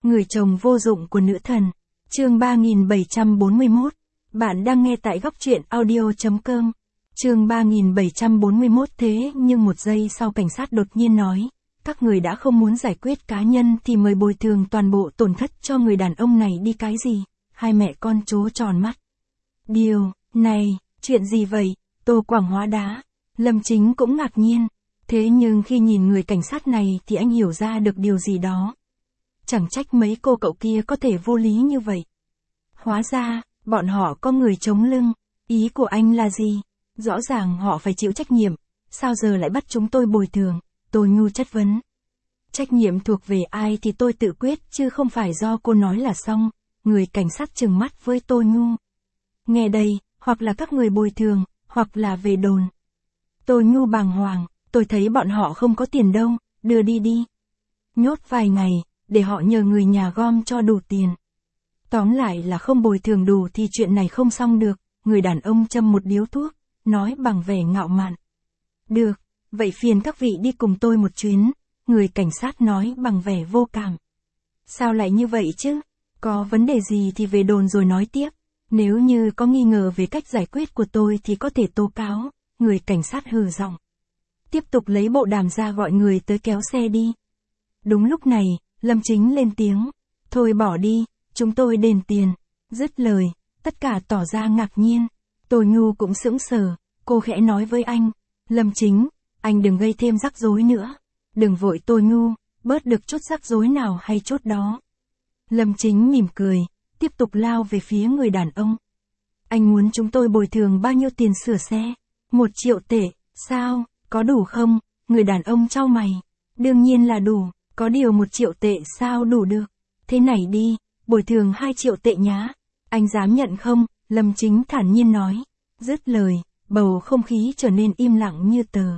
Người chồng vô dụng của nữ thần. Chương 3741. Bạn đang nghe tại góc truyện audio.com. Chương 3741. Thế nhưng một giây sau cảnh sát đột nhiên nói, các người đã không muốn giải quyết cá nhân thì mời bồi thường toàn bộ tổn thất cho người đàn ông này đi cái gì. Hai mẹ con trố tròn mắt. Điều này, chuyện gì vậy? Tô Quảng hóa đá. Lâm Chính cũng ngạc nhiên. Thế nhưng khi nhìn người cảnh sát này thì anh hiểu ra được điều gì đó. Chẳng trách mấy cô cậu kia có thể vô lý như vậy. Hóa ra, bọn họ có người chống lưng. Ý của anh là gì? Rõ ràng họ phải chịu trách nhiệm. Sao giờ lại bắt chúng tôi bồi thường? Tôi ngu chất vấn. Trách nhiệm thuộc về ai thì tôi tự quyết chứ không phải do cô nói là xong. Người cảnh sát trừng mắt với tôi ngu. Nghe đây, hoặc là các người bồi thường, hoặc là về đồn. Tôi ngu bàng hoàng, tôi thấy bọn họ không có tiền đâu, đưa đi đi. Nhốt vài ngày, để họ nhờ người nhà gom cho đủ tiền. Tóm lại là không bồi thường đủ thì chuyện này không xong được, người đàn ông châm một điếu thuốc, nói bằng vẻ ngạo mạn. Được, vậy phiền các vị đi cùng tôi một chuyến, người cảnh sát nói bằng vẻ vô cảm. Sao lại như vậy chứ? Có vấn đề gì thì về đồn rồi nói tiếp. Nếu như có nghi ngờ về cách giải quyết của tôi thì có thể tố cáo, người cảnh sát hừ giọng. Tiếp tục lấy bộ đàm ra gọi người tới kéo xe đi. Đúng lúc này, Lâm Chính lên tiếng. Thôi bỏ đi, chúng tôi đền tiền. Dứt lời, tất cả tỏ ra ngạc nhiên. Tô Nhu cũng sững sờ, cô khẽ nói với anh. Lâm Chính, anh đừng gây thêm rắc rối nữa. Đừng vội Tô Nhu, bớt được chút rắc rối nào hay chút đó. Lâm Chính mỉm cười, tiếp tục lao về phía người đàn ông. Anh muốn chúng tôi bồi thường bao nhiêu tiền sửa xe? 1 triệu tệ, sao, có đủ không? Người đàn ông chau mày. Đương nhiên là đủ, có điều 1 triệu tệ sao đủ được? Thế này đi, bồi thường 2 triệu tệ nhá. Anh dám nhận không? Lâm Chính thản nhiên nói. Dứt lời, bầu không khí trở nên im lặng như tờ.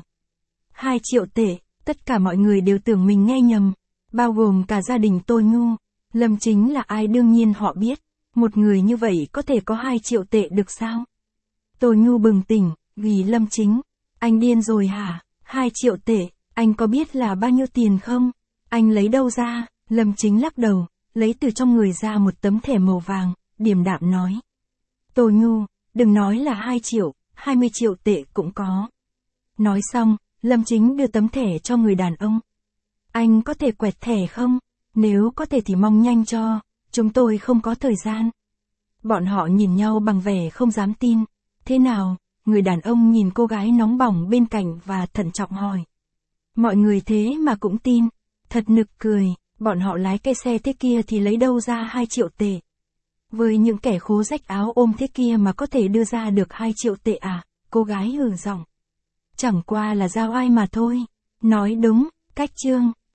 2 triệu tệ, tất cả mọi người đều tưởng mình nghe nhầm, bao gồm cả gia đình Tô Nhu. Lâm Chính là ai đương nhiên họ biết, một người như vậy có thể có 2 triệu tệ được sao? Tô Nhu bừng tỉnh, vì Lâm Chính, anh điên rồi hả? 2 triệu tệ, anh có biết là bao nhiêu tiền không? Anh lấy đâu ra? Lâm Chính lắc đầu, lấy từ trong người ra một tấm thẻ màu vàng, điềm đạm nói. Tô Nhu, đừng nói là 2 triệu, 20 triệu tệ cũng có. Nói xong, Lâm Chính đưa tấm thẻ cho người đàn ông. Anh có thể quẹt thẻ không? Nếu có thể thì mong nhanh cho, chúng tôi không có thời gian. Bọn họ nhìn nhau bằng vẻ không dám tin. Thế nào? Người đàn ông nhìn cô gái nóng bỏng bên cạnh và thận trọng hỏi. Mọi người thế mà cũng tin. Thật nực cười, bọn họ lái cái xe thế kia thì lấy đâu ra 2 triệu tệ. Với những kẻ khố rách áo ôm thế kia mà có thể đưa ra được 2 triệu tệ à? Cô gái hừ giọng. Chẳng qua là giao ai mà thôi. Nói đúng, cách chương.